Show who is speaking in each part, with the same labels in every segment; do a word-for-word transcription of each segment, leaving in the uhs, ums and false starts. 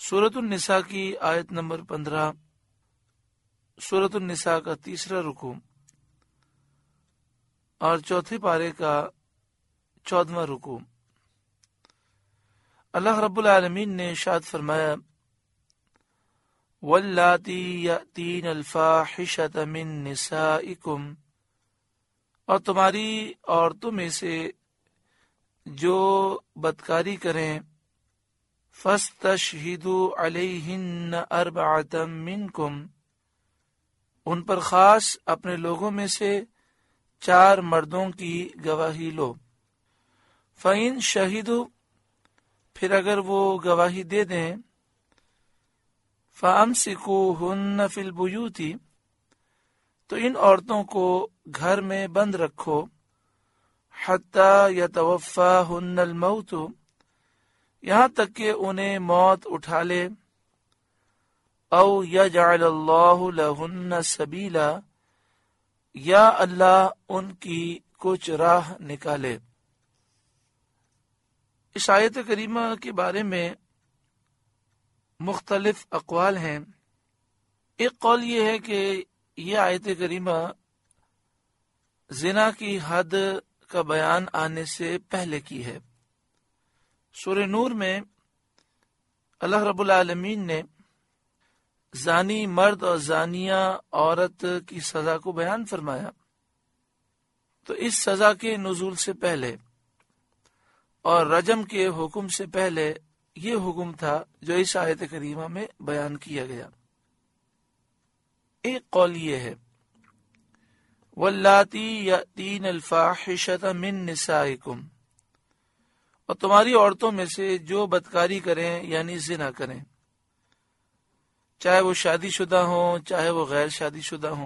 Speaker 1: سورۃ النساء کی آیت نمبر پندرہ، سورۃ النساء کا تیسرا رکوع اور چوتھے پارے کا چودواں رکوع۔ اللہ رب العالمین نے ارشاد فرمایا واللاتی یأتین الفاحشۃ من نسائکم، اور تمہاری عورتوں میں سے جو بدکاری کریں، فاستشہدوا علیہن اربعۃ منکم، ان پر خاص اپنے لوگوں میں سے چار مردوں کی گواہی لو۔ فَإِن شَهِدُوا، پھر اگر وہ گواہی دے دیں، فَأَمْسِكُوهُنَّ فِي الْبُيُوتِ، تو ان عورتوں کو گھر میں بند رکھو، حَتَّى يَتَوَفَّاهُنَّ الْمَوْتُ، یہاں تک کہ انہیں موت اٹھا لے، او یجعل اللہ لہن سبیلا، یا اللہ ان کی کچھ راہ نکالے۔ اس آیت کریمہ کے بارے میں مختلف اقوال ہیں۔ ایک قول یہ ہے کہ یہ آیت کریمہ زنا کی حد کا بیان آنے سے پہلے کی ہے۔ سورہ نور میں اللہ رب العالمین نے زانی مرد اور زانیہ عورت کی سزا کو بیان فرمایا، تو اس سزا کے نزول سے پہلے اور رجم کے حکم سے پہلے یہ حکم تھا جو اس آیت کریمہ میں بیان کیا گیا۔ ایک قول یہ ہے واللاتی یأتین الفاحشۃ من نسائکم، اور تمہاری عورتوں میں سے جو بدکاری کریں یعنی زنا کریں، چاہے وہ شادی شدہ ہوں چاہے وہ غیر شادی شدہ ہوں۔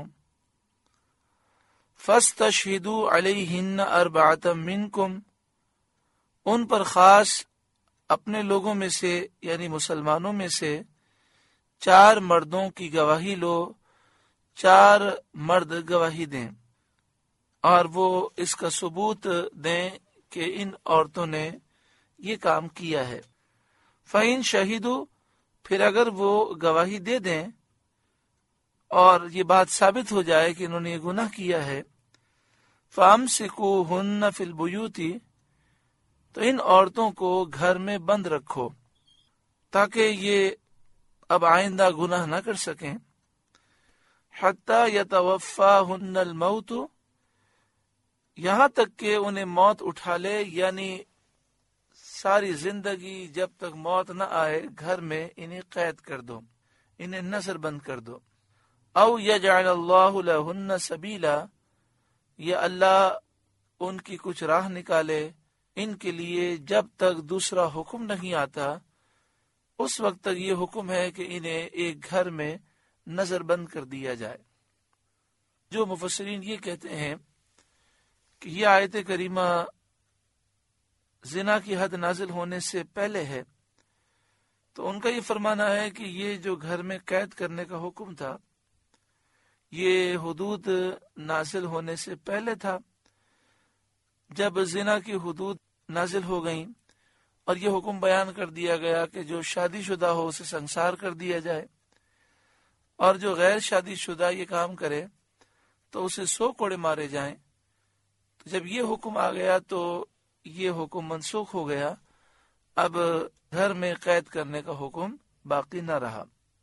Speaker 1: فاستشہدوا علیہن اربعۃ منکم، ان پر خاص اپنے لوگوں میں سے یعنی مسلمانوں میں سے چار مردوں کی گواہی لو، چار مرد گواہی دیں اور وہ اس کا ثبوت دیں کہ ان عورتوں نے یہ کام کیا ہے۔ فَإِن شَهِدُوا، پھر اگر وہ گواہی دے دیں اور یہ بات ثابت ہو جائے کہ انہوں نے یہ گناہ کیا ہے، فَأَمْسِكُوهُنَّ فِي الْبُيُوتِ، تو ان عورتوں کو گھر میں بند رکھو تاکہ یہ اب آئندہ گناہ نہ کر سکیں۔ حَتَّى يَتَوَفَّاهُنَّ الْمَوْتُ، یہاں تک کہ انہیں موت اٹھا لے، یعنی ساری زندگی جب تک موت نہ آئے گھر میں انہیں قید کر دو، انہیں نظر بند کر دو۔ او یجعل اللہ لہن سبیلا، یا اللہ ان کی کچھ راہ نکالے ان کے لیے جب تک دوسرا حکم نہیں آتا، اس وقت تک یہ حکم ہے کہ انہیں ایک گھر میں نظر بند کر دیا جائے۔ جو مفسرین یہ کہتے ہیں کہ یہ آیت کریمہ زنا کی حد نازل ہونے سے پہلے ہے، تو ان کا یہ فرمانا ہے کہ یہ جو گھر میں قید کرنے کا حکم تھا یہ حدود نازل ہونے سے پہلے تھا۔ جب زنا کی حدود نازل ہو گئیں اور یہ حکم بیان کر دیا گیا کہ جو شادی شدہ ہو اسے سنسار کر دیا جائے، اور جو غیر شادی شدہ یہ کام کرے تو اسے سو کوڑے مارے جائیں، تو جب یہ حکم آ گیا تو یہ حکم منسوخ ہو گیا، اب گھر میں قید کرنے کا حکم باقی نہ رہا۔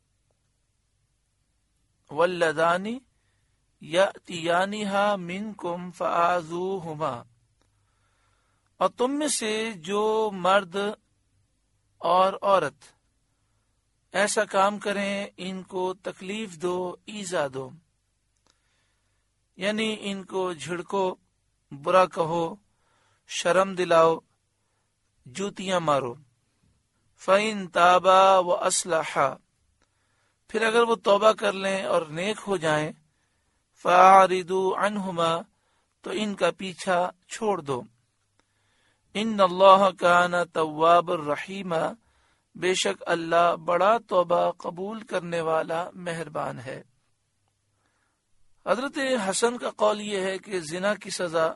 Speaker 1: واللذان یأتیانہا منکم فآذوہما، اور تم میں سے جو مرد اور عورت ایسا کام کریں ان کو تکلیف دو، ایذا دو، یعنی ان کو جھڑکو، برا کہو، شرم دلاؤ، جوتیاں مارو۔ فَإِن تَابَا وَأَصْلَحَا، پھر اگر وہ توبہ کر لیں اور نیک ہو جائیں، فَأَعْرِضُوا عَنْهُمَا، تو ان کا پیچھا چھوڑ دو۔ ان اللہ کان تواب الرحیم، بے شک اللہ بڑا توبہ قبول کرنے والا مہربان ہے۔ حضرت حسن کا قول یہ ہے کہ زنا کی سزا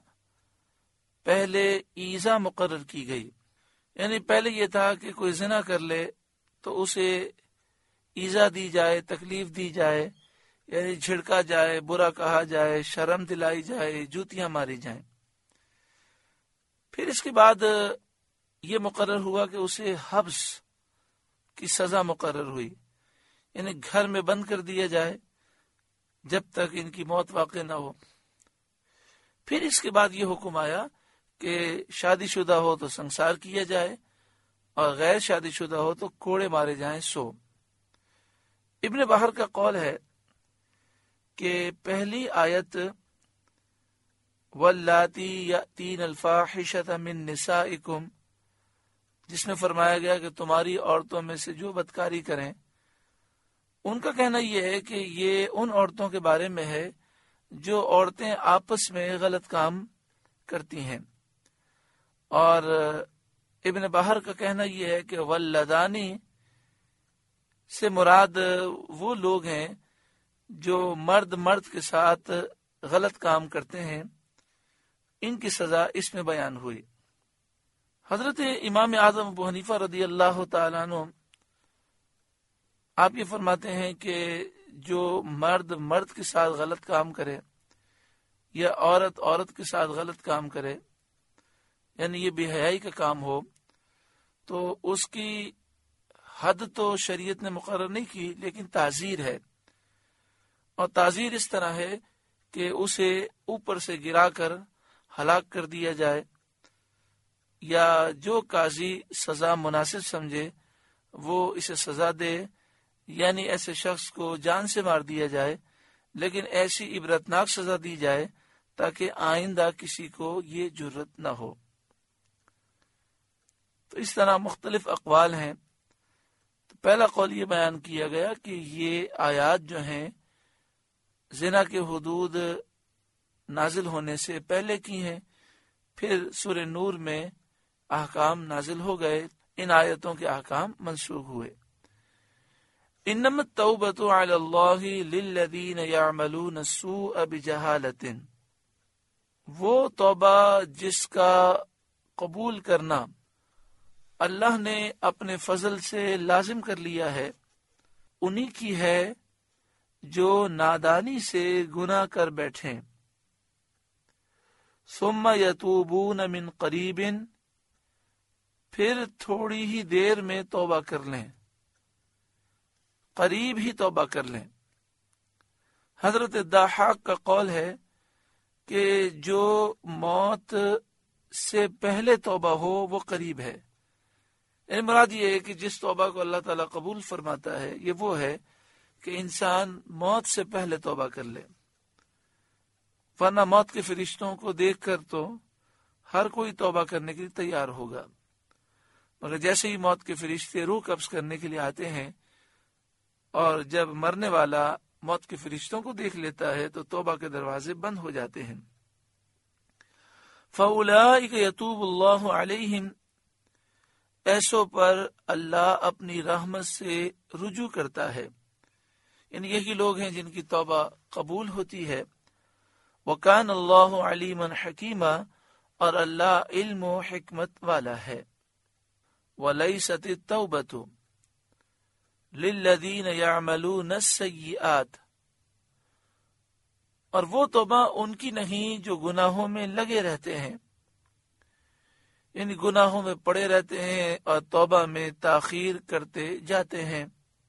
Speaker 1: پہلے ایذا مقرر کی گئی، یعنی پہلے یہ تھا کہ کوئی زنا کر لے تو اسے ایذا دی جائے، تکلیف دی جائے، یعنی جھڑکا جائے، برا کہا جائے، شرم دلائی جائے، جوتیاں ماری جائیں۔ پھر اس کے بعد یہ مقرر ہوا کہ اسے حبس کی سزا مقرر ہوئی، یعنی گھر میں بند کر دیا جائے جب تک ان کی موت واقع نہ ہو۔ پھر اس کے بعد یہ حکم آیا کہ شادی شدہ ہو تو سنسار کیا جائے اور غیر شادی شدہ ہو تو کوڑے مارے جائیں سو۔ ابن بحر کا قول ہے کہ پہلی آیت واللاتی یأتین الفاحشۃ من نسائکم، جس میں فرمایا گیا کہ تمہاری عورتوں میں سے جو بدکاری کریں، ان کا کہنا یہ ہے کہ یہ ان عورتوں کے بارے میں ہے جو عورتیں آپس میں غلط کام کرتی ہیں، اور ابن بحر کا کہنا یہ ہے کہ واللدانی سے مراد وہ لوگ ہیں جو مرد مرد کے ساتھ غلط کام کرتے ہیں، ان کی سزا اس میں بیان ہوئی۔ حضرت امام اعظم ابو حنیفہ رضی اللہ تعالیٰ عنہ آپ یہ فرماتے ہیں کہ جو مرد مرد کے ساتھ غلط کام کرے یا عورت عورت کے ساتھ غلط کام کرے، یعنی یہ بے حیائی کا کام ہو، تو اس کی حد تو شریعت نے مقرر نہیں کی، لیکن تعزیر ہے، اور تعزیر اس طرح ہے کہ اسے اوپر سے گرا کر ہلاک کر دیا جائے، یا جو قاضی سزا مناسب سمجھے وہ اسے سزا دے، یعنی ایسے شخص کو جان سے مار دیا جائے، لیکن ایسی عبرتناک سزا دی جائے تاکہ آئندہ کسی کو یہ جرت نہ ہو۔ تو اس طرح مختلف اقوال ہیں۔ تو پہلا قول یہ بیان کیا گیا کہ یہ آیات جو ہیں زنا کے حدود نازل ہونے سے پہلے کی ہیں، پھر سورہ نور میں احکام نازل ہو گئے، ان آیتوں کے احکام منسوخ ہوئے۔ انما التوبۃ علی اللہ للذین یعملون السوء بجہالۃ، وہ توبہ جس کا قبول کرنا اللہ نے اپنے فضل سے لازم کر لیا ہے، انہی کی ہے جو نادانی سے گناہ کر بیٹھیں، ثم یتوبون من قریب، پھر تھوڑی ہی دیر میں توبہ کر لیں، قریب ہی توبہ کر لیں۔ حضرت ضحاک کا قول ہے کہ جو موت سے پہلے توبہ ہو وہ قریب ہے، یعنی مراد یہ ہے کہ جس توبہ کو اللہ تعالیٰ قبول فرماتا ہے یہ وہ ہے کہ انسان موت سے پہلے توبہ کر لے، ورنہ موت کے فرشتوں کو دیکھ کر تو ہر کوئی توبہ کرنے کے لیے تیار ہوگا، مگر جیسے ہی موت کے فرشتے روح قبض کرنے کے لیے آتے ہیں اور جب مرنے والا موت کے فرشتوں کو دیکھ لیتا ہے تو توبہ کے دروازے بند ہو جاتے ہیں۔ فَأُولَٰئِكَ يَتُوبُ اللَّهُ عَلَيْهِمْ، ایسوں پر اللہ اپنی رحمت سے رجوع کرتا ہے، یعنی یہی لوگ ہیں جن کی توبہ قبول ہوتی ہے۔ وَكَانَ اللَّهُ عَلِيمًا حَكِيمًا، اور اللہ علم و حکمت والا ہے۔ وَلَيْسَتِ التَّوْبَةُ لِلَّذِينَ يَعْمَلُونَ السَّيِّئَاتِ، اور وہ توبہ ان کی نہیں جو گناہوں میں لگے رہتے ہیں، یعنی گناہوں میں پڑے رہتے ہیں اور توبہ میں تاخیر کرتے جاتے ہیں،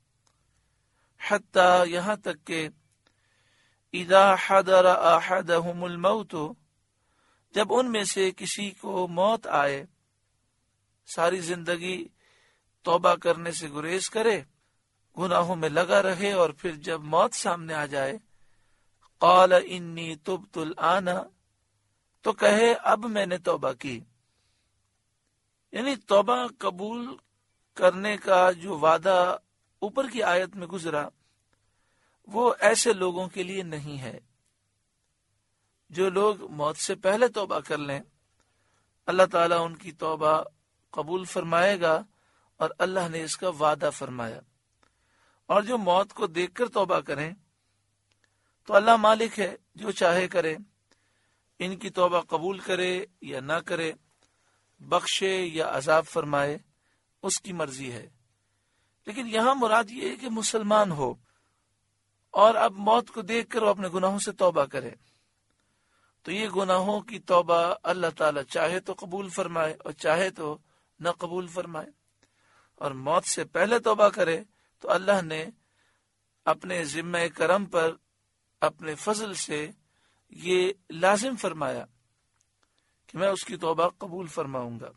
Speaker 1: حتیٰ یہاں تک کہ اذا حضر احدهم الموت، جب ان میں سے کسی کو موت آئے، ساری زندگی توبہ کرنے سے گریز کرے، گناہوں میں لگا رہے، اور پھر جب موت سامنے آ جائے، قال انی تبت الآن، تو کہے اب میں نے توبہ کی، یعنی توبہ قبول کرنے کا جو وعدہ اوپر کی آیت میں گزرا وہ ایسے لوگوں کے لیے نہیں ہے۔ جو لوگ موت سے پہلے توبہ کر لیں اللہ تعالیٰ ان کی توبہ قبول فرمائے گا، اور اللہ نے اس کا وعدہ فرمایا، اور جو موت کو دیکھ کر توبہ کریں تو اللہ مالک ہے، جو چاہے کرے، ان کی توبہ قبول کرے یا نہ کرے، بخشے یا عذاب فرمائے، اس کی مرضی ہے۔ لیکن یہاں مراد یہ ہے کہ مسلمان ہو اور اب موت کو دیکھ کر وہ اپنے گناہوں سے توبہ کرے، تو یہ گناہوں کی توبہ اللہ تعالیٰ چاہے تو قبول فرمائے اور چاہے تو نہ قبول فرمائے، اور موت سے پہلے توبہ کرے تو اللہ نے اپنے ذمہ کرم پر اپنے فضل سے یہ لازم فرمایا کہ میں اس کی توبہ قبول فرماؤں گا۔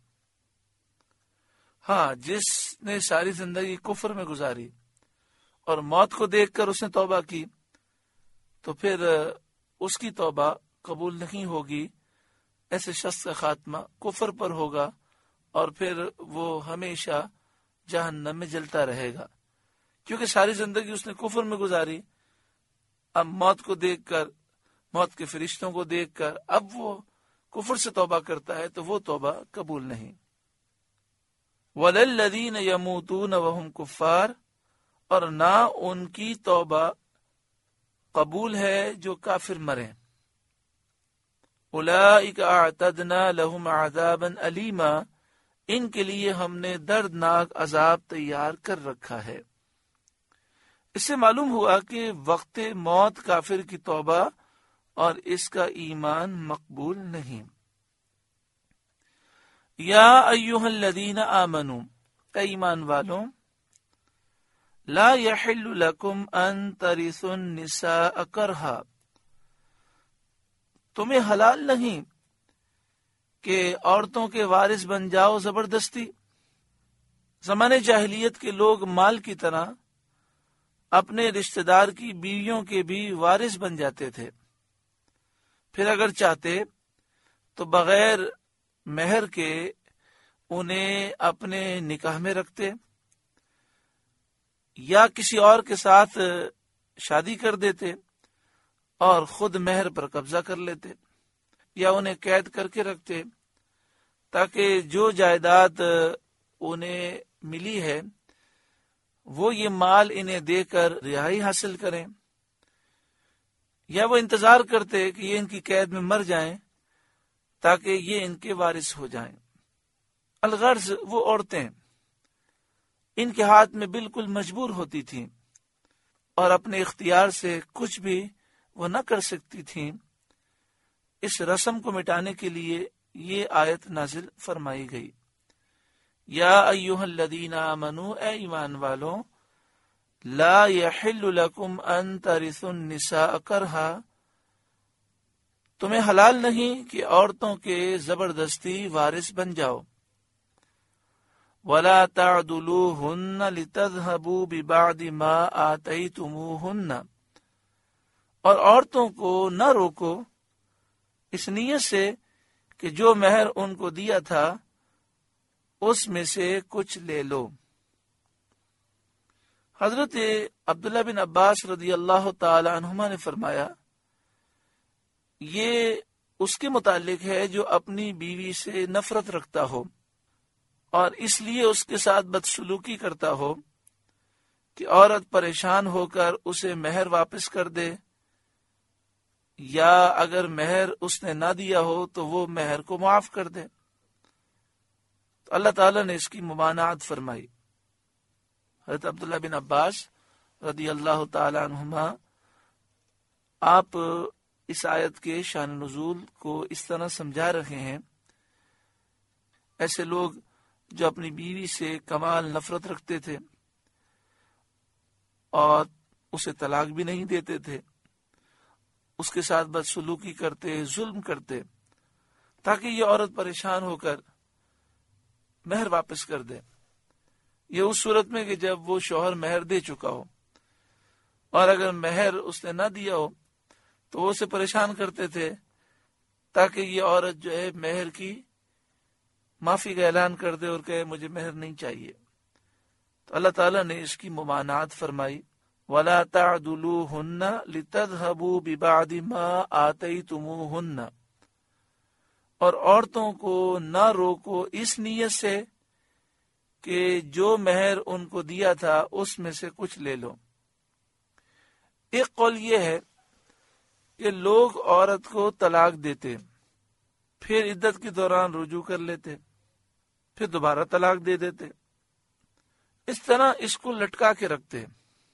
Speaker 1: ہاں، جس نے ساری زندگی کفر میں گزاری اور موت کو دیکھ کر اس نے توبہ کی تو پھر اس کی توبہ قبول نہیں ہوگی، ایسے شخص کا خاتمہ کفر پر ہوگا اور پھر وہ ہمیشہ جہنم میں جلتا رہے گا، کیونکہ ساری زندگی اس نے کفر میں گزاری۔ اب موت کو دیکھ کر، موت کے فرشتوں کو دیکھ کر اب وہ کفر سے توبہ کرتا ہے تو وہ توبہ قبول نہیں۔ وَلَلَّذِينَ يَمُوتُونَ وَهُمْ كُفَّارٌ، اور نہ ان کی توبہ قبول ہے جو کافر مریں۔ اولئک اعتدنا لهم عذابا الیما، ان کے لیے ہم نے دردناک عذاب تیار کر رکھا ہے۔ اس سے معلوم ہوا کہ وقت موت کافر کی توبہ اور اس کا ایمان مقبول نہیں۔ یا ایھا الذین آمنوا، اے ایمان والوں، لا یحل لکم ان ترثوا النساء کرہا، تمہیں حلال نہیں کہ عورتوں کے وارث بن جاؤ زبردستی۔ زمانے جاہلیت کے لوگ مال کی طرح اپنے رشتہ دار کی بیویوں کے بھی وارث بن جاتے تھے، پھر اگر چاہتے تو بغیر مہر کے انہیں اپنے نکاح میں رکھتے یا کسی اور کے ساتھ شادی کر دیتے اور خود مہر پر قبضہ کر لیتے، یا انہیں قید کر کے رکھتے تاکہ جو جائیداد انہیں ملی ہے وہ یہ مال انہیں دے کر رہائی حاصل کریں، یا وہ انتظار کرتے کہ یہ ان کی قید میں مر جائیں تاکہ یہ ان کے وارث ہو جائیں۔ الغرض وہ عورتیں ان کے ہاتھ میں بالکل مجبور ہوتی تھیں اور اپنے اختیار سے کچھ بھی وہ نہ کر سکتی تھیں۔ اس رسم کو مٹانے کے لیے یہ آیت نازل فرمائی گئی۔ یا ایھا الذین آمنوا، اے ایمان والوں، لا یحل لکم ان ترثوا النساء کرہا، تمہیں حلال نہیں کہ عورتوں کے زبردستی وارث بن جاؤ۔ ولا تعدلوہن لتذہبوا ببعض ما آتیتموہن، اور عورتوں کو نہ روکو اس نیت سے کہ جو مہر ان کو دیا تھا اس میں سے کچھ لے لو۔ حضرت عبداللہ بن عباس رضی اللہ تعالی عنہما نے فرمایا، یہ اس کے متعلق ہے جو اپنی بیوی سے نفرت رکھتا ہو اور اس لیے اس کے ساتھ بدسلوکی کرتا ہو کہ عورت پریشان ہو کر اسے مہر واپس کر دے، یا اگر مہر اس نے نہ دیا ہو تو وہ مہر کو معاف کر دے۔ تو اللہ تعالیٰ نے اس کی ممانعت فرمائی۔ حضرت عبداللہ بن عباس رضی اللہ تعالی عنہما آپ اس آیت کے شان نزول کو اس طرح سمجھا رہے ہیں، ایسے لوگ جو اپنی بیوی سے کمال نفرت رکھتے تھے اور اسے طلاق بھی نہیں دیتے تھے، اس کے ساتھ بدسلوکی کرتے، ظلم کرتے، تاکہ یہ عورت پریشان ہو کر مہر واپس کر دے۔ یہ اس صورت میں کہ جب وہ شوہر مہر دے چکا ہو، اور اگر مہر اس نے نہ دیا ہو تو وہ اسے پریشان کرتے تھے تاکہ یہ عورت جو ہے مہر کی معافی کا اعلان کر دے اور کہے مجھے مہر نہیں چاہیے۔ تو اللہ تعالیٰ نے اس کی ممانعت فرمائی، وَلَا تَعْدُلُوهُنَّ لِتَذْهَبُوا بِبَعْضِ مَا آتَيْتُمُوهُنَّ، اور عورتوں کو نہ روکو اس نیت سے کہ جو مہر ان کو دیا تھا اس میں سے کچھ لے لو۔ ایک قول یہ ہے کہ لوگ عورت کو طلاق دیتے، پھر عدت کے دوران رجوع کر لیتے، پھر دوبارہ طلاق دے دیتے۔ اس طرح اس کو لٹکا کے رکھتے،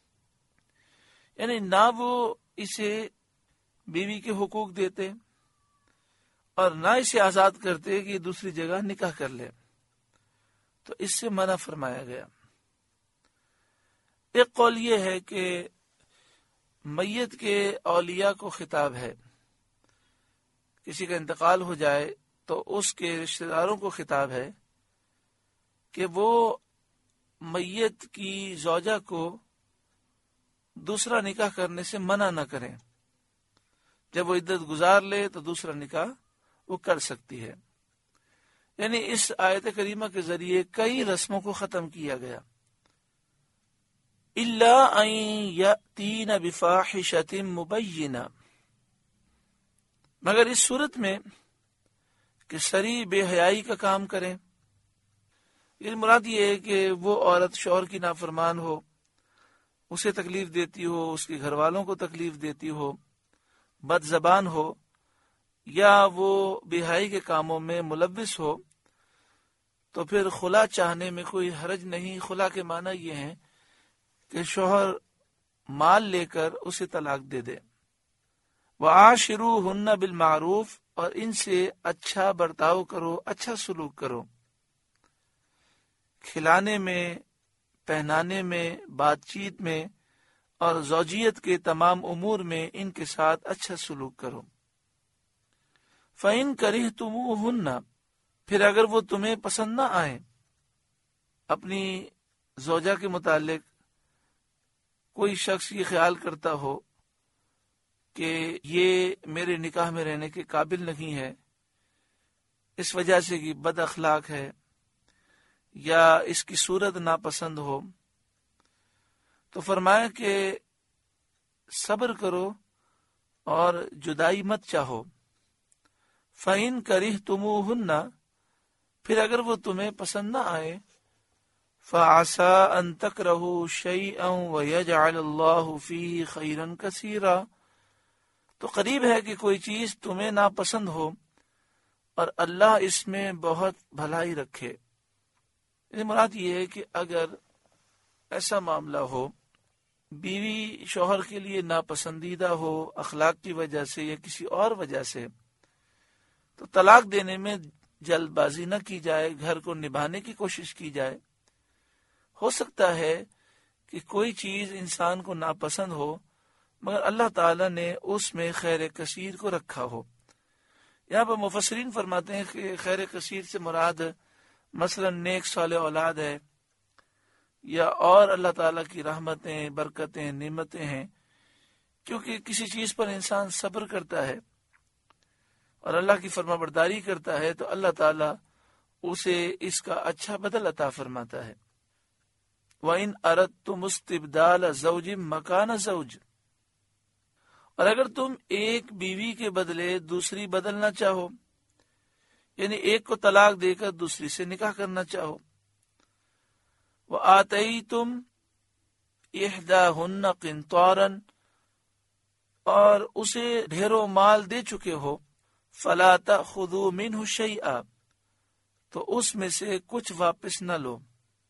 Speaker 1: یعنی نہ وہ اسے بیوی کے حقوق دیتے اور نہ اسے آزاد کرتے کہ دوسری جگہ نکاح کر لے، تو اس سے منع فرمایا گیا۔ ایک قول یہ ہے کہ میت کے اولیاء کو خطاب ہے، کسی کا انتقال ہو جائے تو اس کے رشتہ داروں کو خطاب ہے کہ وہ میت کی زوجہ کو دوسرا نکاح کرنے سے منع نہ کریں، جب وہ عدت گزار لے تو دوسرا نکاح وہ کر سکتی ہے۔ یعنی اس آیت کریمہ کے ذریعے کئی رسموں کو ختم کیا گیا۔ الا ان یاتین بفاحشۃ مبینہ، مگر اس صورت میں کہ صریح بے حیائی کا کام کریں۔ یہ مراد یہ ہے کہ وہ عورت شوہر کی نافرمان ہو، اسے تکلیف دیتی ہو، اس کے گھر والوں کو تکلیف دیتی ہو، بد زبان ہو، یا وہ بے حیائی کے کاموں میں ملوث ہو، تو پھر خلا چاہنے میں کوئی حرج نہیں۔ خلا کے معنی یہ ہے کہ شوہر مال لے کر اسے طلاق دے دے۔ وَعَاشِرُوهُنَّ بِالْمَعْرُوفِ، اور ان سے اچھا برتاؤ کرو، اچھا سلوک کرو، کھلانے میں، پہنانے میں، بات چیت میں اور زوجیت کے تمام امور میں ان کے ساتھ اچھا سلوک کرو۔ فَإِن كَرِهْتُمُوهُنَّ، پھر اگر وہ تمہیں پسند نہ آئیں، اپنی زوجہ کے متعلق کوئی شخص یہ خیال کرتا ہو کہ یہ میرے نکاح میں رہنے کے قابل نہیں ہے، اس وجہ سے کہ بد اخلاق ہے یا اس کی صورت ناپسند ہو، تو فرمایا کہ صبر کرو اور جدائی مت چاہو۔ فَإِن كَرِهْتُمُوهُنَّ، پھر اگر وہ تمہیں پسند نہ آئے، فَعَسَىٰ أَن تَكْرَهُوا شَيْئًا وَيَجْعَلَ اللَّهُ فِيهِ خَيْرًا كَثِيرًا، تو قریب ہے کہ کوئی چیز تمہیں ناپسند ہو اور اللہ اس میں بہت بھلائی رکھے۔ یعنی مراد یہ ہے کہ اگر ایسا معاملہ ہو، بیوی شوہر کے لیے ناپسندیدہ ہو اخلاق کی وجہ سے یا کسی اور وجہ سے، تو طلاق دینے میں جلد بازی نہ کی جائے، گھر کو نبھانے کی کوشش کی جائے۔ ہو سکتا ہے کہ کوئی چیز انسان کو ناپسند ہو مگر اللہ تعالیٰ نے اس میں خیر کثیر کو رکھا ہو۔ یہاں پر مفسرین فرماتے ہیں کہ خیر کثیر سے مراد مثلا نیک صالح اولاد ہے یا اور اللہ تعالیٰ کی رحمتیں، برکتیں، نعمتیں ہیں، کیونکہ کسی چیز پر انسان صبر کرتا ہے اور اللہ کی فرما برداری کرتا ہے تو اللہ تعالیٰ اسے اس کا اچھا بدل عطا فرماتا ہے۔ وَإِنْ أَرَدْتُمُ اسْتِبْدَالَ زَوْجٍ مَكَانَ زَوْجٍ، اور اگر تم ایک بیوی کے بدلے دوسری بدلنا چاہو، یعنی ایک کو طلاق دے کر دوسری سے نکاح کرنا چاہو، وَآتَيْتُمْ إِحْدَاهُنَّ قِنْطَارًا، اور اسے ڈھیروں مال دے چکے ہو، فَلَا تَأْخُذُوا مِنْهُ شَيْئًا، تو اس میں سے کچھ واپس نہ لو۔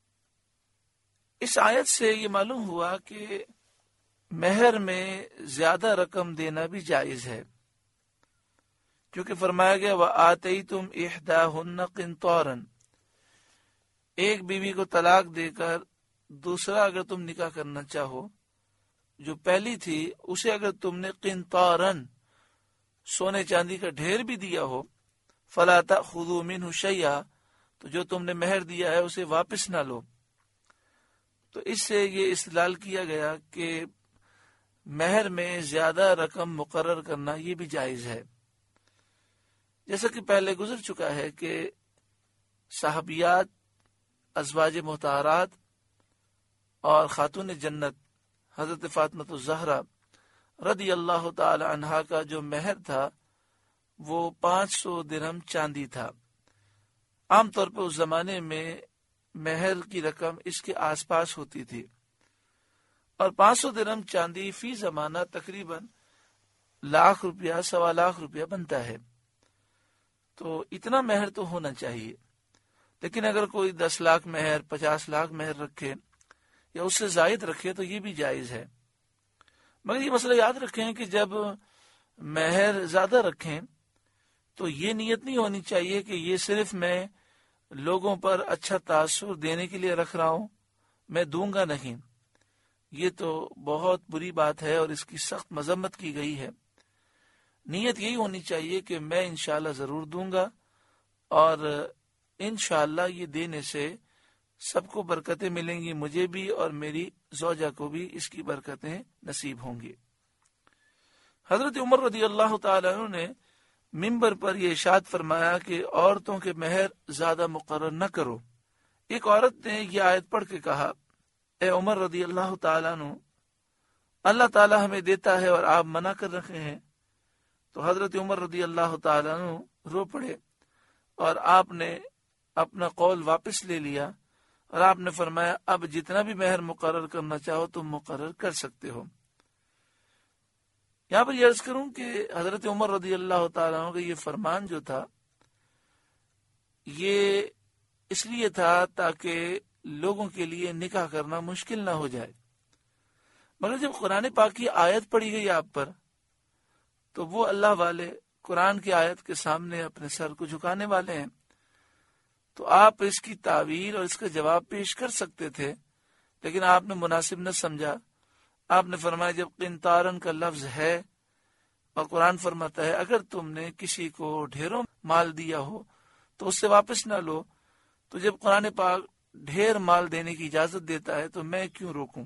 Speaker 1: اس آیت سے یہ معلوم ہوا کہ مہر میں زیادہ رقم دینا بھی جائز ہے، کیونکہ فرمایا گیا وَآتَيْتُمْ إِحْدَاهُنَّ قِنْطَارًا، ایک بیوی کو طلاق دے کر دوسرا اگر تم نکاح کرنا چاہو، جو پہلی تھی اسے اگر تم نے قنطاراً سونے چاندی کا ڈھیر بھی دیا ہو، فَلَا تَأْخُذُوا مِنْهُ شَيْئًا، تو جو تم نے مہر دیا ہے اسے واپس نہ لو۔ تو اس سے یہ استدلال کیا گیا کہ مہر میں زیادہ رقم مقرر کرنا یہ بھی جائز ہے، جیسا کہ پہلے گزر چکا ہے کہ صحابیات، ازواج مطہرات اور خاتون جنت حضرت فاطمہ الزہرا رضی اللہ تعالی عنہا کا جو مہر تھا وہ پانچ سو درہم چاندی تھا۔ عام طور پہ اس زمانے میں مہر کی رقم اس کے آس پاس ہوتی تھی، اور پانچ سو درہم چاندی فی زمانہ تقریباً لاکھ روپیہ، سوا لاکھ روپیہ بنتا ہے، تو اتنا مہر تو ہونا چاہیے۔ لیکن اگر کوئی دس لاکھ مہر، پچاس لاکھ مہر رکھے یا اس سے زائد رکھے تو یہ بھی جائز ہے، مگر یہ مسئلہ یاد رکھیں کہ جب مہر زیادہ رکھیں تو یہ نیت نہیں ہونی چاہیے کہ یہ صرف میں لوگوں پر اچھا تاثر دینے کے لیے رکھ رہا ہوں، میں دوں گا نہیں، یہ تو بہت بری بات ہے اور اس کی سخت مذمت کی گئی ہے۔ نیت یہی ہونی چاہیے کہ میں انشاءاللہ ضرور دوں گا، اور انشاءاللہ یہ دینے سے سب کو برکتیں ملیں گی، مجھے بھی اور میری زوجہ کو بھی اس کی برکتیں نصیب ہوں گی۔ حضرت عمر رضی اللہ تعالیٰ عنہ نے ممبر پر یہ ارشاد فرمایا کہ عورتوں کے مہر زیادہ مقرر نہ کرو۔ ایک عورت نے یہ آیت پڑھ کے کہا، اے عمر رضی اللہ تعالیٰ عنہ، اللہ تعالیٰ ہمیں دیتا ہے اور آپ منع کر رکھے ہیں۔ تو حضرت عمر رضی اللہ تعالیٰ عنہ رو پڑے اور آپ نے اپنا قول واپس لے لیا، اور آپ نے فرمایا اب جتنا بھی مہر مقرر کرنا چاہو تم مقرر کر سکتے ہو۔ یہاں پر یہ عرض کروں کہ حضرت عمر رضی اللہ تعالیٰ عنہ کا یہ فرمان جو تھا یہ اس لیے تھا تاکہ لوگوں کے لیے نکاح کرنا مشکل نہ ہو جائے، مگر جب قرآن پاک کی آیت پڑھی گئی آپ پر تو وہ اللہ والے قرآن کی آیت کے سامنے اپنے سر کو جھکانے والے ہیں، تو آپ اس کی تعویل اور اس کا جواب پیش کر سکتے تھے، لیکن آپ نے مناسب نہ سمجھا۔ آپ نے فرمایا جب قنطارن کا لفظ ہے اور قرآن فرماتا ہے اگر تم نے کسی کو ڈھیروں مال دیا ہو تو اس سے واپس نہ لو، تو جب قرآن پاک ڈھیر مال دینے کی اجازت دیتا ہے تو میں کیوں روکوں؟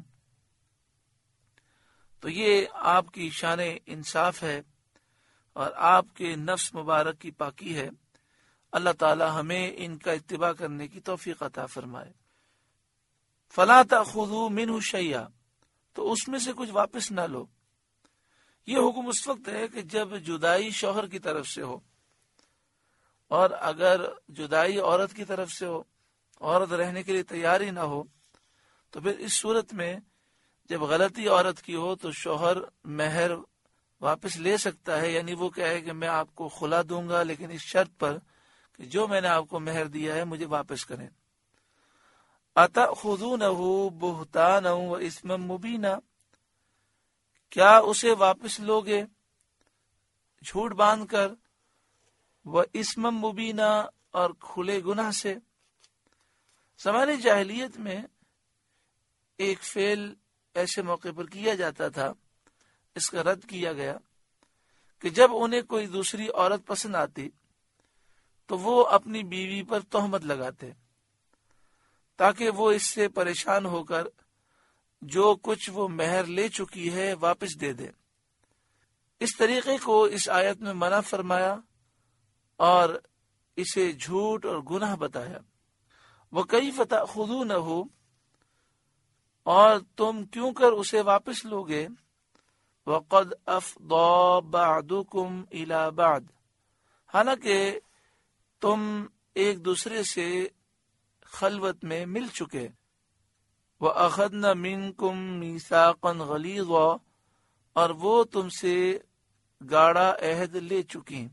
Speaker 1: تو یہ آپ کی شان انصاف ہے اور آپ کے نفس مبارک کی پاکی ہے۔ اللہ تعالی ہمیں ان کا اتباع کرنے کی توفیق عطا فرمائے۔ فلا تأخذوا منه شيئا، تو اس میں سے کچھ واپس نہ لو۔ یہ حکم اس وقت ہے کہ جب جدائی شوہر کی طرف سے ہو، اور اگر جدائی عورت کی طرف سے ہو، عورت رہنے کے لیے تیار ہی نہ ہو، تو پھر اس صورت میں جب غلطی عورت کی ہو تو شوہر مہر واپس لے سکتا ہے، یعنی وہ کہے کہ میں آپ کو خلا دوں گا لیکن اس شرط پر کہ جو میں نے آپ کو مہر دیا ہے مجھے واپس کریں۔ أَتَأْخُذُونَهُ بُهْتَانًا وَإِثْمًا مُبِينًا، کیا اسے واپس لوگے جھوٹ باندھ کر، وَإِثْمًا مُبِينًا اور کھلے گناہ سے۔ زمانے جاہلیت میں ایک فعل ایسے موقع پر کیا جاتا تھا، اس کا رد کیا گیا، کہ جب انہیں کوئی دوسری عورت پسند آتی تو وہ اپنی بیوی پر تہمت لگاتے تاکہ وہ اس سے پریشان ہو کر جو کچھ وہ مہر لے چکی ہے واپس دے دے۔ اس طریقے کو اس آیت میں منع فرمایا اور اسے جھوٹ اور گناہ بتایا۔ وَكَيْفَ تَأْخُذُونَهُ، اور تم کیوں کر اسے واپس لوگے، وَقَدْ أَفْضَى بَعْضُكُمْ إِلَى بَعْضٍ، حالانکہ تم ایک دوسرے سے خلوت میں مل چکے، وَأَخَذْنَ مِنْكُمْ مِيثَاقًا غَلِيظًا، اور وہ تم سے گاڑا عہد لے چکی۔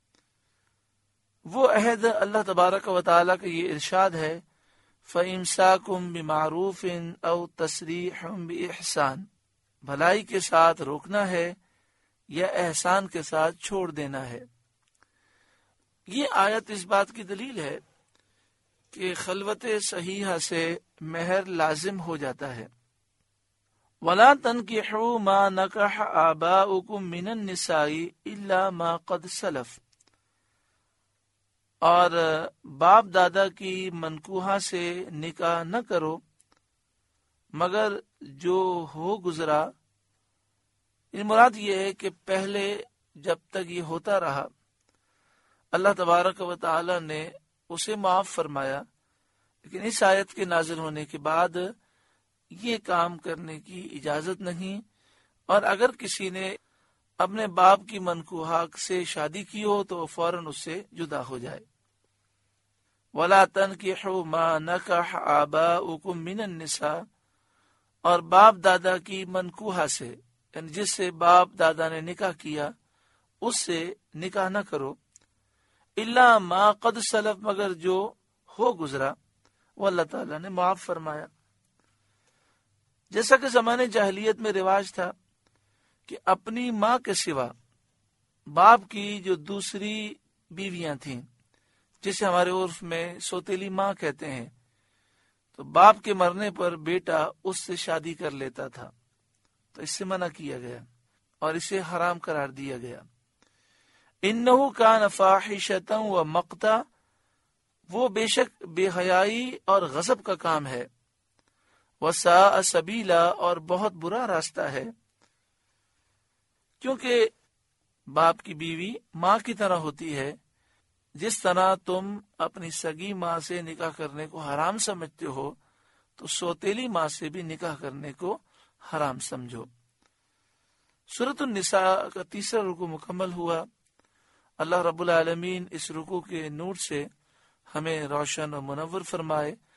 Speaker 1: وہ عہد اللہ تبارک و تعالیٰ کا یہ ارشاد ہے، فَإِمْسَاكُمْ بِمَعْرُوفٍ أَوْ تَسْرِيحٌ بِإِحْسَانٍ، بھلائی کے ساتھ روکنا ہے یا احسان کے ساتھ چھوڑ دینا ہے۔ یہ آیت اس بات کی دلیل ہے کہ خلوت صحیحہ سے مہر لازم ہو جاتا ہے۔ وَلَا تَنْكِحُوا مَا نَكَحَ آبَاؤُكُم مِّنَ النِّسَاءِ إِلَّا مَا قَدْ سَلَفَ، اور باپ دادا کی منکوحہ سے نکاح نہ کرو مگر جو ہو گزرا۔ ان مراد یہ ہے کہ پہلے جب تک یہ ہوتا رہا اللہ تبارک و تعالی نے اسے معاف فرمایا، لیکن اس آیت کے نازل ہونے کے بعد یہ کام کرنے کی اجازت نہیں، اور اگر کسی نے اپنے باپ کی منکوحہ سے شادی کی ہو تو فوراً اس سے جدا ہو جائے۔ وَلَا تَنْكِحُوا مَا نَكَحَ آبَاؤُكُم مِّنَ النِّسَاءِ، اور باپ دادا کی منکوحہ سے، یعنی جس سے باپ دادا نے نکاح کیا اس سے نکاح نہ کرو، الا ما قد سلف، مگر جو ہو گزرا، وہ اللہ تعالیٰ نے معاف فرمایا۔ جیسا کہ زمانے جاہلیت میں رواج تھا کہ اپنی ماں کے سوا باپ کی جو دوسری بیویاں تھیں، جسے ہمارے عرف میں سوتیلی ماں کہتے ہیں، تو باپ کے مرنے پر بیٹا اس سے شادی کر لیتا تھا، تو اس سے منع کیا گیا اور اسے حرام قرار دیا گیا۔ انہو کان فاحشۃ و مقتا، وہ بے شک بے حیائی اور غضب کا کام ہے، وساء سبیلا، اور بہت برا راستہ ہے، کیونکہ باپ کی بیوی ماں کی طرح ہوتی ہے، جس طرح تم اپنی سگی ماں سے نکاح کرنے کو حرام سمجھتے ہو تو سوتیلی ماں سے بھی نکاح کرنے کو حرام سمجھو۔ سورۃ النساء کا تیسرا رکوع مکمل ہوا۔ اللہ رب العالمین اس رکوع کے نور سے ہمیں روشن و منور فرمائے۔